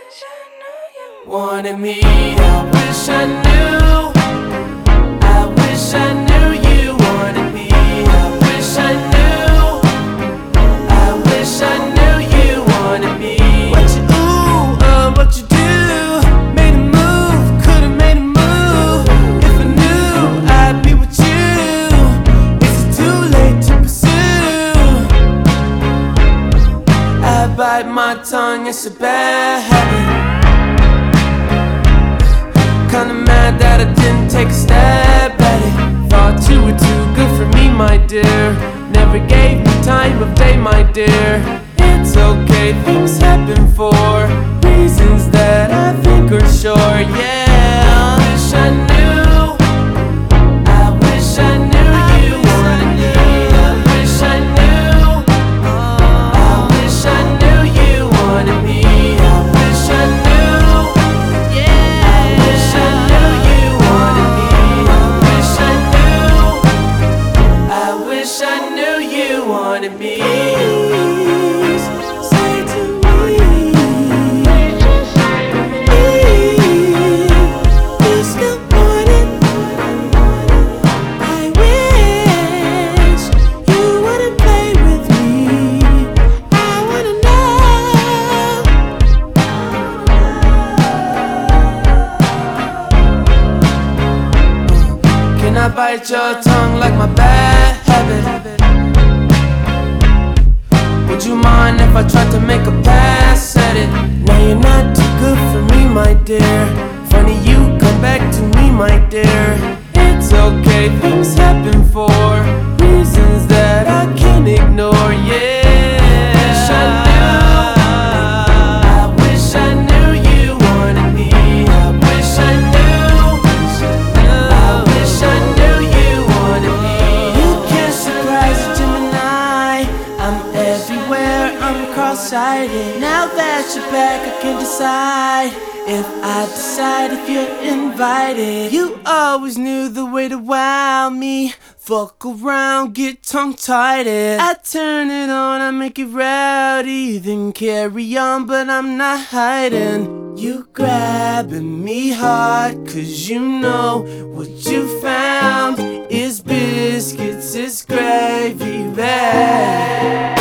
wish I knew you wanted me. I wish I knew. I wish I knew you wanted me. I wish I knew. I wish I knew you wanted me. What you what you do? Made a move, could've made a move. If I knew I'd be with you, is it too late to pursue? I bite my tongue, it's a bad habit. Kinda mad that I didn't take a stab at it. Thought you were too good for me, my dear. Never gave me time of day, my dear. It's okay, things happen for reasons that I think are sure, yeah. I wish I knew. I wish I knew you wanted me. I wish I knew. I wish I knew you wanted me. I wish I knew. Yeah. I wish I knew you wanted me. I wish I knew. I wish I knew you wanted me. Say to me, you still want it. I wish you wouldn't play with me. I wanna know. Can I bite your tongue like my bad habit? Would you mind if I tried to make a pass at it? Now you're not too good for me, my dear. Funny you come back to me, my dear. It's okay, things happen for reasons that I can't ignore, yeah. I wish I knew you wanted me. I wish I knew. I wish I knew you wanted me. You can't surprise a Gemini. I'm everywhere, I'm cross-sighted. Now that you're back, I can decide if I decide if you're invited. You always knew the way to wow me. Fuck around, get tongue-tied. I turn it on, I make it rowdy. Then carry on, but I'm not hiding. You grabbing me hard, cause you know what you found is biscuits, it's gravy bag.